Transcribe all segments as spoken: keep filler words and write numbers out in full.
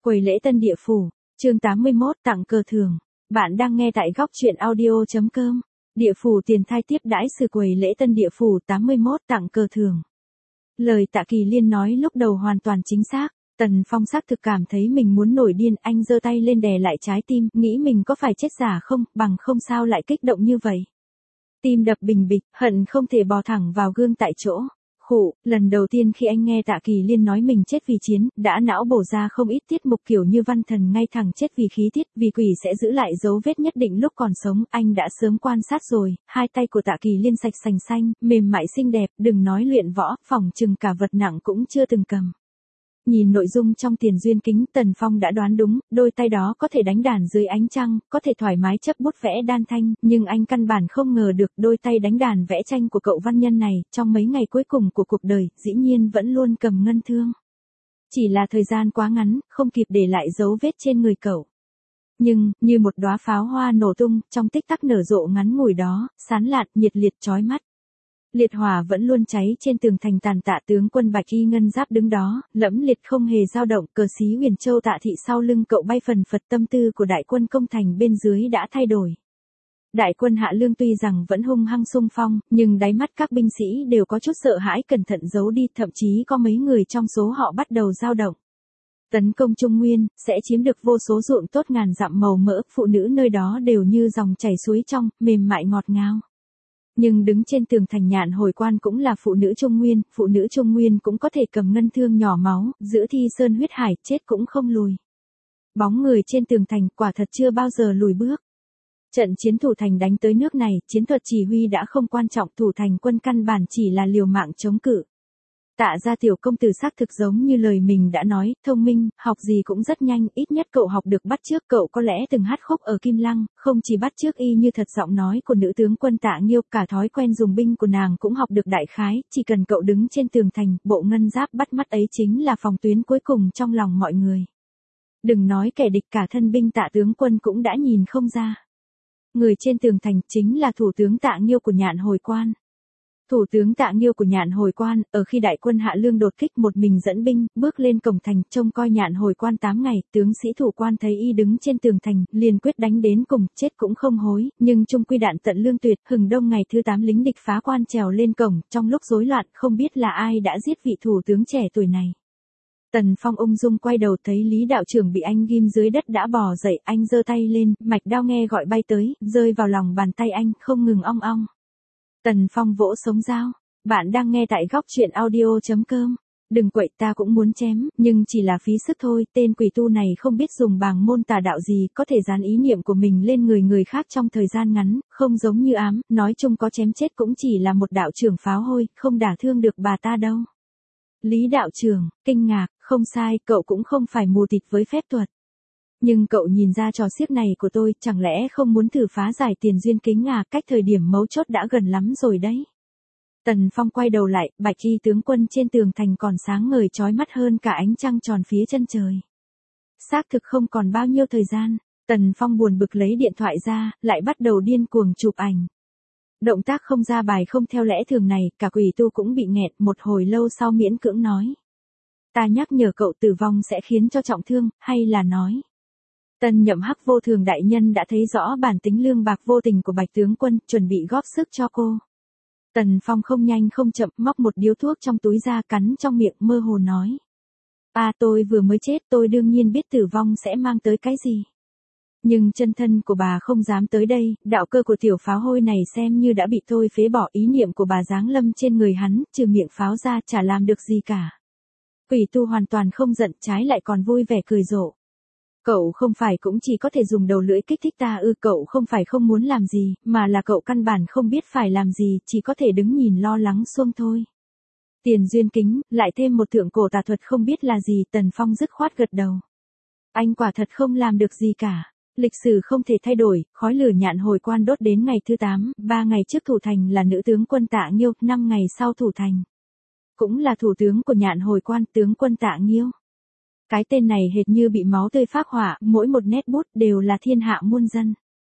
Quầy lễ Tân Địa Phủ, chương tám mươi mốt tặng cờ thưởng. Bạn đang nghe tại góc truyện audio chấm com. Địa phủ tiền thai tiếp đãi sự quầy lễ Tân Địa Phủ tám mươi mốt tặng cờ thưởng. Lời Tạ Kỳ Liên nói lúc đầu hoàn toàn chính xác. Tần Phong xác thực cảm thấy mình muốn nổi điên, anh giơ tay lên đè lại trái tim, nghĩ mình có phải chết giả không, bằng không sao lại kích động như vậy. Tim đập bình bịch, hận không thể bò thẳng vào gương tại chỗ. Khụ, lần đầu tiên khi anh nghe Tạ Kỳ Liên nói mình chết vì chiến, đã não bổ ra không ít tiết mục kiểu như văn thần ngay thẳng chết vì khí tiết, vì quỷ sẽ giữ lại dấu vết nhất định lúc còn sống, anh đã sớm quan sát rồi, hai tay của Tạ Kỳ Liên sạch sành xanh, mềm mại xinh đẹp, đừng nói luyện võ, phỏng chừng cả vật nặng cũng chưa từng cầm. Nhìn nội dung trong Tiền Duyên Kính, Tần Phong đã đoán đúng, đôi tay đó có thể đánh đàn dưới ánh trăng, có thể thoải mái chấp bút vẽ đan thanh, nhưng anh căn bản không ngờ được đôi tay đánh đàn vẽ tranh của cậu văn nhân này, trong mấy ngày cuối cùng của cuộc đời, dĩ nhiên vẫn luôn cầm ngân thương. Chỉ là thời gian quá ngắn, không kịp để lại dấu vết trên người cậu. Nhưng, như một đóa pháo hoa nổ tung, trong tích tắc nở rộ ngắn ngủi đó, sán lạn, nhiệt liệt chói mắt. Liệt hỏa vẫn luôn cháy trên tường thành tàn tạ, tướng quân bạch y ngân giáp đứng đó, lẫm liệt không hề dao động, cờ xí Huyền Châu Tạ Thị sau lưng cậu bay phần phật, tâm tư của đại quân công thành bên dưới đã thay đổi. Đại quân Hạ Lương tuy rằng vẫn hung hăng xung phong, nhưng đáy mắt các binh sĩ đều có chút sợ hãi, cẩn thận giấu đi, thậm chí có mấy người trong số họ bắt đầu dao động. Tấn công Trung Nguyên, sẽ chiếm được vô số ruộng tốt ngàn dặm màu mỡ, phụ nữ nơi đó đều như dòng chảy suối trong, mềm mại ngọt ngào. Nhưng đứng trên tường thành Nhạn Hồi Quan cũng là phụ nữ Trung Nguyên, phụ nữ Trung Nguyên cũng có thể cầm ngân thương nhỏ máu, giữ thi sơn huyết hải, chết cũng không lùi. Bóng người trên tường thành quả thật chưa bao giờ lùi bước. Trận chiến thủ thành đánh tới nước này, chiến thuật chỉ huy đã không quan trọng, thủ thành quân căn bản chỉ là liều mạng chống cự. Tạ gia tiểu công tử xác thực giống như lời mình đã nói, thông minh, học gì cũng rất nhanh, ít nhất cậu học được bắt chước, cậu có lẽ từng hát khúc ở Kim Lăng, không chỉ bắt chước y như thật giọng nói của nữ tướng quân Tạ Nghiêu, cả thói quen dùng binh của nàng cũng học được đại khái, chỉ cần cậu đứng trên tường thành, bộ ngân giáp bắt mắt ấy chính là phòng tuyến cuối cùng trong lòng mọi người. Đừng nói kẻ địch, cả thân binh Tạ tướng quân cũng đã nhìn không ra. Người trên tường thành chính là thủ tướng Tạ Nghiêu của Nhạn Hồi Quan. Thủ tướng Tạ Nghiêu của Nhạn Hồi Quan, ở khi đại quân Hạ Lương đột kích một mình dẫn binh, bước lên cổng thành, trông coi Nhạn Hồi Quan tám ngày, tướng sĩ thủ quan thấy y đứng trên tường thành, liền quyết đánh đến cùng, chết cũng không hối, nhưng trung quy đạn tận lương tuyệt, hừng đông ngày thứ tám lính địch phá quan trèo lên cổng, trong lúc rối loạn, không biết là ai đã giết vị thủ tướng trẻ tuổi này. Tần Phong ung dung quay đầu thấy Lý đạo trưởng bị anh ghim dưới đất đã bò dậy, anh giơ tay lên, mạch đao nghe gọi bay tới, rơi vào lòng bàn tay anh, không ngừng ong ong. Tần Phong vỗ sống dao. Bạn đang nghe tại góc truyện audio chấm com. Đừng quậy, ta cũng muốn chém, nhưng chỉ là phí sức thôi, tên quỷ tu này không biết dùng bàng môn tà đạo gì, có thể dán ý niệm của mình lên người người khác trong thời gian ngắn, không giống như ám, nói chung có chém chết cũng chỉ là một đạo trưởng pháo hôi, không đả thương được bà ta đâu. Lý đạo trưởng, kinh ngạc, không sai, cậu cũng không phải mù tịt với phép thuật. Nhưng cậu nhìn ra trò xiếc này của tôi, chẳng lẽ không muốn thử phá giải Tiền Duyên Kính à, cách thời điểm mấu chốt đã gần lắm rồi đấy. Tần Phong quay đầu lại, bạch y tướng quân trên tường thành còn sáng ngời chói mắt hơn cả ánh trăng tròn phía chân trời. Xác thực không còn bao nhiêu thời gian, Tần Phong buồn bực lấy điện thoại ra, lại bắt đầu điên cuồng chụp ảnh. Động tác không ra bài không theo lẽ thường này, cả quỷ tu cũng bị nghẹn, một hồi lâu sau miễn cưỡng nói. Ta nhắc nhở cậu tử vong sẽ khiến cho trọng thương, hay là nói. Tân nhậm hắc vô thường đại nhân đã thấy rõ bản tính lương bạc vô tình của bạch tướng quân, chuẩn bị góp sức cho cô. Tần Phong không nhanh không chậm móc một điếu thuốc trong túi ra, cắn trong miệng, mơ hồ nói. À, tôi vừa mới chết, tôi đương nhiên biết tử vong sẽ mang tới cái gì. Nhưng chân thân của bà không dám tới đây, đạo cơ của tiểu pháo hôi này xem như đã bị tôi phế bỏ, ý niệm của bà giáng lâm trên người hắn, trừ miệng pháo ra chả làm được gì cả. Quỷ tu hoàn toàn không giận, trái lại còn vui vẻ cười rộ. Cậu không phải cũng chỉ có thể dùng đầu lưỡi kích thích ta ư, cậu không phải không muốn làm gì, mà là cậu căn bản không biết phải làm gì, chỉ có thể đứng nhìn lo lắng xuông thôi. Tiền Duyên Kính, lại thêm một thượng cổ tà thuật không biết là gì, Tần Phong dứt khoát gật đầu. Anh quả thật không làm được gì cả. Lịch sử không thể thay đổi, khói lửa Nhạn Hồi Quan đốt đến ngày thứ tám, ba ngày trước thủ thành là nữ tướng quân Tạ Nghiêu, năm ngày sau thủ thành. Cũng là thủ tướng của Nhạn Hồi Quan, tướng quân Tạ Nghiêu. Cái tên này hệt như bị máu tươi phác họa, mỗi một nét bút đều là thiên hạ muôn dân.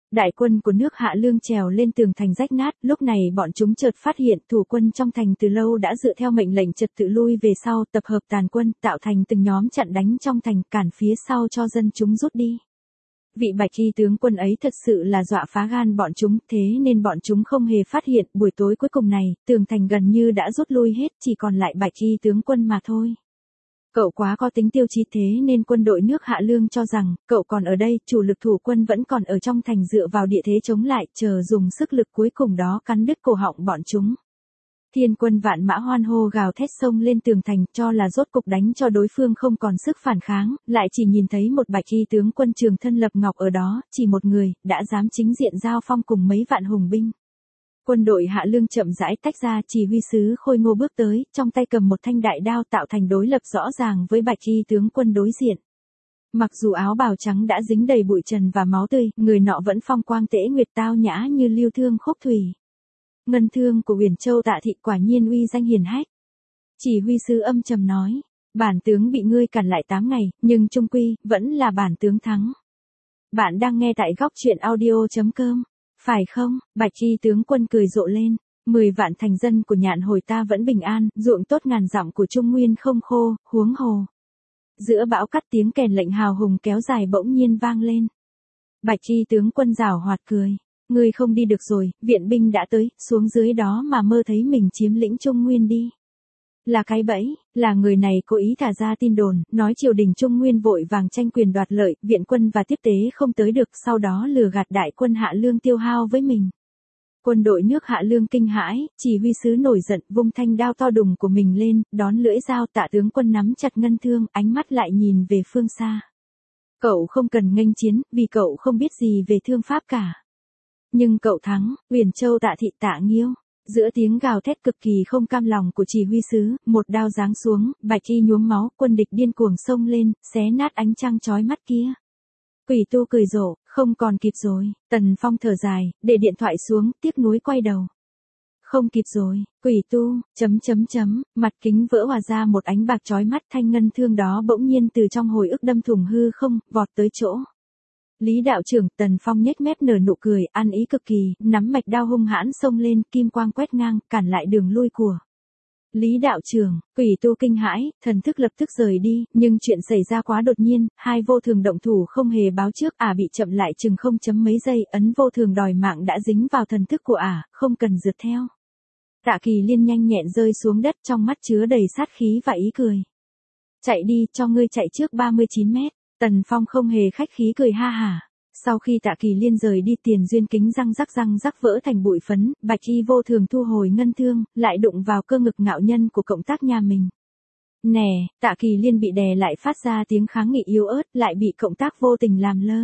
Đại quân của nước Hạ Lương trèo lên tường thành rách nát, lúc này bọn chúng chợt phát hiện thủ quân trong thành từ lâu đã dựa theo mệnh lệnh trật tự lui về sau, tập hợp tàn quân, tạo thành từng nhóm chặn đánh trong thành, cản phía sau cho dân chúng rút đi. Vị bạch y tướng quân ấy thật sự là dọa phá gan bọn chúng, thế nên bọn chúng không hề phát hiện, buổi tối cuối cùng này, tường thành gần như đã rút lui hết, chỉ còn lại bạch y tướng quân mà thôi. Cậu quá có tính tiêu chí, thế nên quân đội nước Hạ Lương cho rằng, cậu còn ở đây, chủ lực thủ quân vẫn còn ở trong thành dựa vào địa thế chống lại, chờ dùng sức lực cuối cùng đó cắn đứt cổ họng bọn chúng. Thiên quân vạn mã hoan hô gào thét xông lên tường thành, cho là rốt cục đánh cho đối phương không còn sức phản kháng, lại chỉ nhìn thấy một bạch y tướng quân trường thân lập ngọc ở đó, chỉ một người, đã dám chính diện giao phong cùng mấy vạn hùng binh. Quân đội Hạ Lương chậm rãi tách ra, chỉ huy sứ Khôi Ngô bước tới, trong tay cầm một thanh đại đao tạo thành đối lập rõ ràng với bạch y tướng quân đối diện. Mặc dù áo bào trắng đã dính đầy bụi trần và máu tươi, người nọ vẫn phong quang tễ nguyệt tao nhã như lưu thương khúc thủy. Ngân thương của Huyền Châu Tạ Thị quả nhiên uy danh hiển hách. Chỉ huy sứ âm trầm nói, bản tướng bị ngươi cản lại tám ngày, nhưng chung quy, vẫn là bản tướng thắng. Bạn đang nghe tại góc truyện audio chấm com. Phải không? Bạch y tướng quân cười rộ lên. Mười vạn thành dân của Nhạn Hồi ta vẫn bình an, ruộng tốt ngàn dặm của Trung Nguyên không khô, huống hồ. Giữa bão cắt tiếng kèn lệnh hào hùng kéo dài bỗng nhiên vang lên. Bạch y tướng quân giảo hoạt cười. Ngươi không đi được rồi, viện binh đã tới, xuống dưới đó mà mơ thấy mình chiếm lĩnh Trung Nguyên đi. Là cái bẫy, là người này cố ý thả ra tin đồn, nói triều đình Trung Nguyên vội vàng tranh quyền đoạt lợi, viện quân và tiếp tế không tới được, sau đó lừa gạt đại quân Hạ Lương tiêu hao với mình. Quân đội nước Hạ Lương kinh hãi, chỉ huy sứ nổi giận, vung thanh đao to đùng của mình lên, đón lưỡi dao. Tạ tướng quân nắm chặt ngân thương, ánh mắt lại nhìn về phương xa. Cậu không cần nghênh chiến, vì cậu không biết gì về thương pháp cả. Nhưng cậu thắng, Huyền Châu Tạ Thị Tạ Nghiêu. Giữa tiếng gào thét cực kỳ không cam lòng của chỉ huy sứ, một đao giáng xuống, bạch y nhuốm máu, quân địch điên cuồng xông lên, xé nát ánh trăng chói mắt kia. Quỷ tu cười rộ, không còn kịp rồi. Tần Phong thở dài, để điện thoại xuống, tiếc nuối quay đầu. Không kịp rồi, quỷ tu, chấm chấm chấm, mặt kính vỡ hòa ra một ánh bạc chói mắt, thanh ngân thương đó bỗng nhiên từ trong hồi ức đâm thủng hư không, vọt tới chỗ. Lý đạo trưởng, Tần Phong nhếch mép nở nụ cười, ăn ý cực kỳ, nắm mạch đao hung hãn xông lên, kim quang quét ngang, cản lại đường lui của Lý đạo trưởng. Quỷ tu kinh hãi, thần thức lập tức rời đi, nhưng chuyện xảy ra quá đột nhiên, hai vô thường động thủ không hề báo trước, ả bị chậm lại chừng không chấm mấy giây, ấn vô thường đòi mạng đã dính vào thần thức của ả, không cần rượt theo. Tạ Kỳ Liên nhanh nhẹn rơi xuống đất, trong mắt chứa đầy sát khí và ý cười. Chạy đi, cho ngươi chạy trước ba mươi chín mét. Tần Phong không hề khách khí cười ha hả. Sau khi Tạ Kỳ Liên rời đi, tiền duyên kính răng rắc răng rắc vỡ thành bụi phấn, bạch y vô thường thu hồi ngân thương, lại đụng vào cơ ngực ngạo nhân của cộng tác nhà mình. Nè, Tạ Kỳ Liên bị đè lại phát ra tiếng kháng nghị yếu ớt, lại bị cộng tác vô tình làm lơ.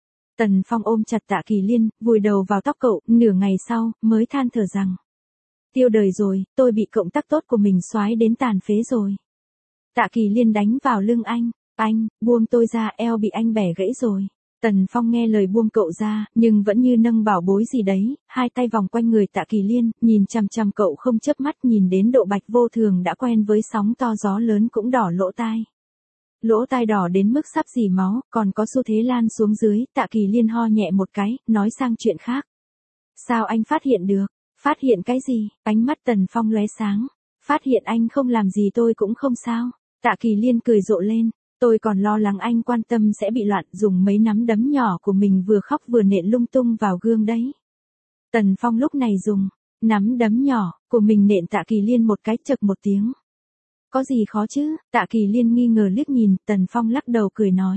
Tần Phong ôm chặt Tạ Kỳ Liên, vùi đầu vào tóc cậu, nửa ngày sau, mới than thở rằng. Tiêu đời rồi, tôi bị cộng tác tốt của mình xoái đến tàn phế rồi. Tạ Kỳ Liên đánh vào lưng anh. Anh, buông tôi ra, eo bị anh bẻ gãy rồi. Tần Phong nghe lời buông cậu ra, nhưng vẫn như nâng bảo bối gì đấy, hai tay vòng quanh người Tạ Kỳ Liên, nhìn chằm chằm cậu không chớp mắt, nhìn đến độ bạch vô thường đã quen với sóng to gió lớn cũng đỏ lỗ tai. Lỗ tai đỏ đến mức sắp rỉ máu, còn có xu thế lan xuống dưới. Tạ Kỳ Liên ho nhẹ một cái, nói sang chuyện khác. Sao anh phát hiện được? Phát hiện cái gì? Ánh mắt Tần Phong lóe sáng. Phát hiện anh không làm gì tôi cũng không sao. Tạ Kỳ Liên cười rộ lên. Tôi còn lo lắng anh quan tâm sẽ bị loạn, dùng mấy nắm đấm nhỏ của mình vừa khóc vừa nện lung tung vào gương đấy. Tần Phong lúc này dùng nắm đấm nhỏ của mình nện Tạ Kỳ Liên một cái, chậc một tiếng. Có gì khó chứ? Tạ Kỳ Liên nghi ngờ liếc nhìn, Tần Phong lắc đầu cười nói.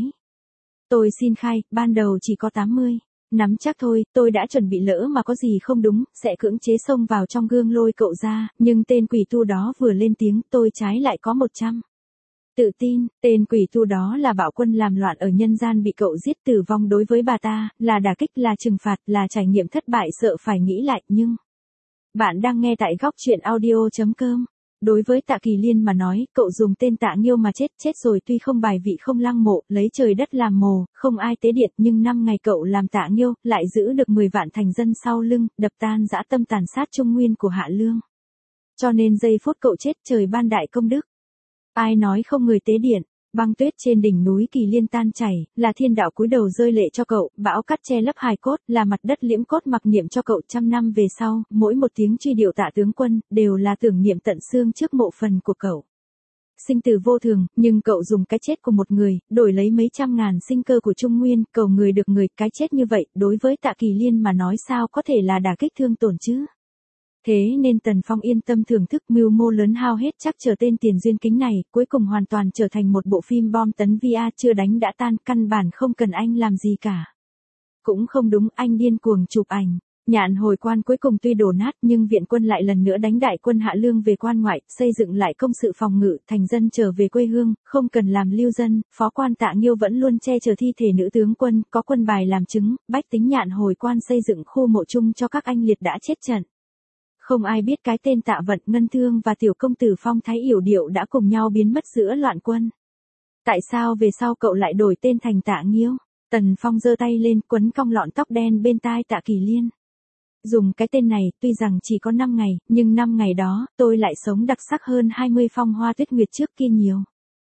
Tôi xin khai, ban đầu chỉ có tám mươi. Nắm chắc thôi, tôi đã chuẩn bị lỡ mà có gì không đúng, sẽ cưỡng chế xông vào trong gương lôi cậu ra, nhưng tên quỷ tu đó vừa lên tiếng, tôi trái lại có một trăm. Tự tin, tên quỷ tu đó là bạo quân làm loạn ở nhân gian bị cậu giết tử vong, đối với bà ta, là đả kích, là trừng phạt, là trải nghiệm thất bại, sợ phải nghĩ lại, nhưng... Bạn đang nghe tại góc truyện audio chấm com. Đối với Tạ Kỳ Liên mà nói, cậu dùng tên Tạ Nghiêu mà chết, chết rồi tuy không bài vị không lăng mộ, lấy trời đất làm mồ, không ai tế điện, nhưng năm ngày cậu làm Tạ Nghiêu, lại giữ được mười vạn thành dân sau lưng, đập tan dã tâm tàn sát Trung Nguyên của Hạ Lương. Cho nên giây phút cậu chết, trời ban đại công đức. Ai nói không người tế điện, Băng tuyết trên đỉnh núi Kỳ Liên tan chảy, là thiên đạo cúi đầu rơi lệ cho cậu, bão cát che lấp hài cốt, là mặt đất liễm cốt mặc niệm cho cậu trăm năm về sau, mỗi một tiếng truy điệu Tạ tướng quân, đều là tưởng niệm tận xương trước mộ phần của cậu. Sinh tử vô thường, nhưng cậu dùng cái chết của một người, đổi lấy mấy trăm ngàn sinh cơ của Trung Nguyên, cầu người được người, cái chết như vậy, đối với Tạ Kỳ Liên mà nói sao có thể là đả kích thương tổn chứ. Thế nên Tần Phong yên tâm thưởng thức mưu mô lớn hao hết chắc trở tên tiền duyên kính này, cuối cùng hoàn toàn trở thành một bộ phim bom tấn vê rờ chưa đánh đã tan, căn bản không cần anh làm gì cả. Cũng không đúng, anh điên cuồng chụp ảnh. Nhạn hồi quan cuối cùng tuy đổ nát nhưng viện quân lại lần nữa đánh đại quân Hạ Lương về quan ngoại, xây dựng lại công sự phòng ngự, thành dân trở về quê hương, không cần làm lưu dân, phó quan Tạ Nghiêu vẫn luôn che chở thi thể nữ tướng quân, có quân bài làm chứng, bách tính Nhạn hồi quan xây dựng khu mộ chung cho các anh liệt đã chết trận. Không ai biết cái tên Tạ Vận, Ngân Thương và tiểu công tử Phong Thái Yểu Điệu đã cùng nhau biến mất giữa loạn quân. Tại sao về sau cậu lại đổi tên thành Tạ Nghiêu? Tần Phong giơ tay lên quấn cong lọn tóc đen bên tai Tạ Kỳ Liên. Dùng cái tên này, tuy rằng chỉ có năm ngày, nhưng năm ngày đó, tôi lại sống đặc sắc hơn hai mươi phong hoa tuyết nguyệt trước kia nhiều.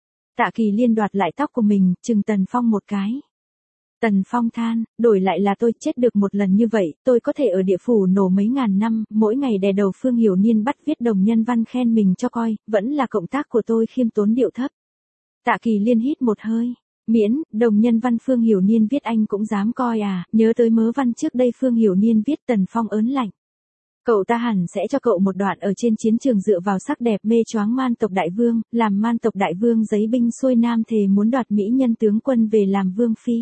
Tạ Kỳ Liên đoạt lại tóc của mình, chừng Tần Phong một cái. Tần Phong than, đổi lại là tôi chết được một lần như vậy, tôi có thể ở địa phủ nổ mấy ngàn năm, mỗi ngày đè đầu Phương Hiểu Niên bắt viết đồng nhân văn khen mình cho coi, vẫn là cộng tác của tôi khiêm tốn điệu thấp. Tạ Kỳ Liên hít một hơi. Miễn, đồng nhân văn Phương Hiểu Niên viết anh cũng dám coi à, nhớ tới mớ văn trước đây Phương Hiểu Niên viết. Tần Phong ớn lạnh. Cậu ta hẳn sẽ cho cậu một đoạn ở trên chiến trường dựa vào sắc đẹp mê choáng man tộc đại vương, làm man tộc đại vương giấy binh xuôi nam thề muốn đoạt mỹ nhân tướng quân về làm vương phi.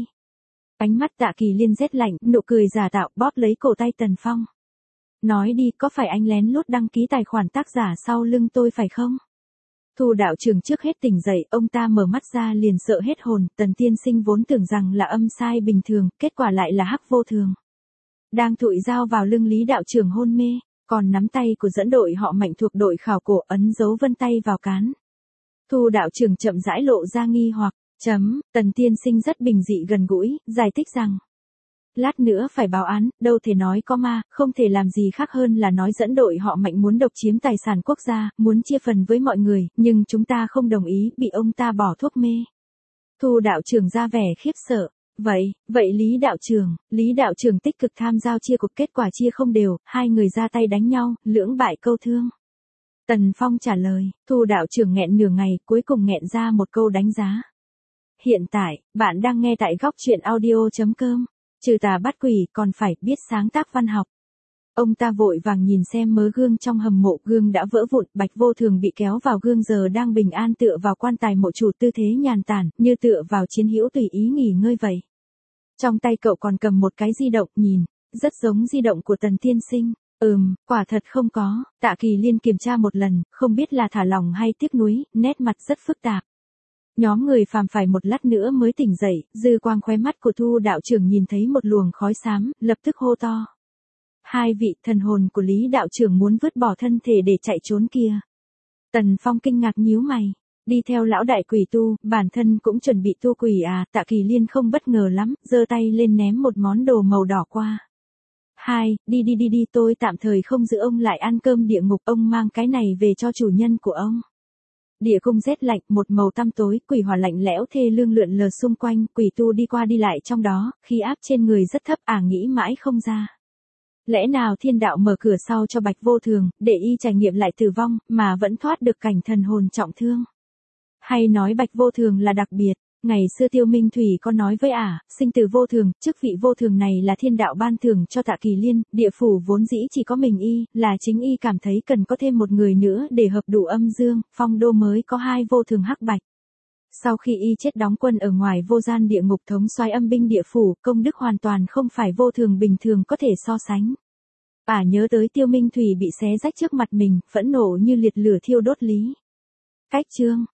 Ánh mắt Tạ Kỳ Liên rét lạnh, nụ cười giả tạo bóp lấy cổ tay Tần Phong. Nói đi, có phải anh lén lút đăng ký tài khoản tác giả sau lưng tôi phải không? Thu đạo trưởng trước hết tỉnh dậy, ông ta mở mắt ra liền sợ hết hồn, Tần tiên sinh vốn tưởng rằng là âm sai bình thường, kết quả lại là hắc vô thường. Đang thụi dao vào lưng Lý đạo trưởng hôn mê, còn nắm tay của dẫn đội họ Mạnh thuộc đội khảo cổ ấn dấu vân tay vào cán. Thu đạo trưởng chậm rãi lộ ra nghi hoặc, chấm, Tần tiên sinh rất bình dị gần gũi, giải thích rằng. Lát nữa phải báo án, đâu thể nói có ma, không thể làm gì khác hơn là nói dẫn đội họ Mạnh muốn độc chiếm tài sản quốc gia, muốn chia phần với mọi người, nhưng chúng ta không đồng ý, bị ông ta bỏ thuốc mê. Thu đạo trưởng ra vẻ khiếp sợ. Vậy, vậy Lý đạo trưởng, Lý đạo trưởng tích cực tham gia chia cuộc, kết quả chia không đều, hai người ra tay đánh nhau, lưỡng bại câu thương. Tần Phong trả lời, Thu đạo trưởng nghẹn nửa ngày, cuối cùng nghẹn ra một câu đánh giá. Hiện tại, bạn đang nghe tại góc truyện audio chấm com. Trừ tà bắt quỷ còn phải biết sáng tác văn học. Ông ta vội vàng nhìn xem mớ gương trong hầm mộ, gương đã vỡ vụn, Bạch Vô Thường bị kéo vào gương giờ đang bình an tựa vào quan tài mộ chủ, tư thế nhàn tản, như tựa vào chiến hữu tùy ý nghỉ ngơi vậy. Trong tay cậu còn cầm một cái di động, nhìn, rất giống di động của Tần tiên sinh. Ừm, quả thật không có. Tạ Kỳ Liên kiểm tra một lần, không biết là thả lỏng hay tiếc nuối, nét mặt rất phức tạp. Nhóm người phàm phải một lát nữa mới tỉnh dậy, dư quang khóe mắt của Thu đạo trưởng nhìn thấy một luồng khói xám, lập tức hô to. Hai vị, thần hồn của Lý đạo trưởng muốn vứt bỏ thân thể để chạy trốn kia. Tần Phong kinh ngạc nhíu mày, đi theo lão đại quỷ tu, bản thân cũng chuẩn bị tu quỷ à, Tạ Kỳ Liên không bất ngờ lắm, giơ tay lên ném một món đồ màu đỏ qua. Hai, đi đi đi đi, tôi tạm thời không giữ ông lại ăn cơm địa ngục, ông mang cái này về cho chủ nhân của ông. Địa cung rét lạnh, một màu tăm tối, quỷ hỏa lạnh lẽo thê lương lượn lờ xung quanh, quỷ tu đi qua đi lại trong đó, khí áp trên người rất thấp, à nghĩ mãi không ra. Lẽ nào thiên đạo mở cửa sau cho Bạch Vô Thường, để y trải nghiệm lại tử vong, mà vẫn thoát được cảnh thần hồn trọng thương? Hay nói Bạch Vô Thường là đặc biệt? Ngày xưa Tiêu Minh Thủy có nói với ả, à, sinh tử vô thường, chức vị vô thường này là thiên đạo ban thưởng cho Tạ Kỳ Liên, địa phủ vốn dĩ chỉ có mình y, là chính y cảm thấy cần có thêm một người nữa để hợp đủ âm dương, phong đô mới có hai vô thường hắc bạch. Sau khi y chết đóng quân ở ngoài vô gian địa ngục thống soái âm binh địa phủ, công đức hoàn toàn không phải vô thường bình thường có thể so sánh. Ả à, nhớ tới Tiêu Minh Thủy bị xé rách trước mặt mình, phẫn nộ như liệt lửa thiêu đốt Lý Cách Trương.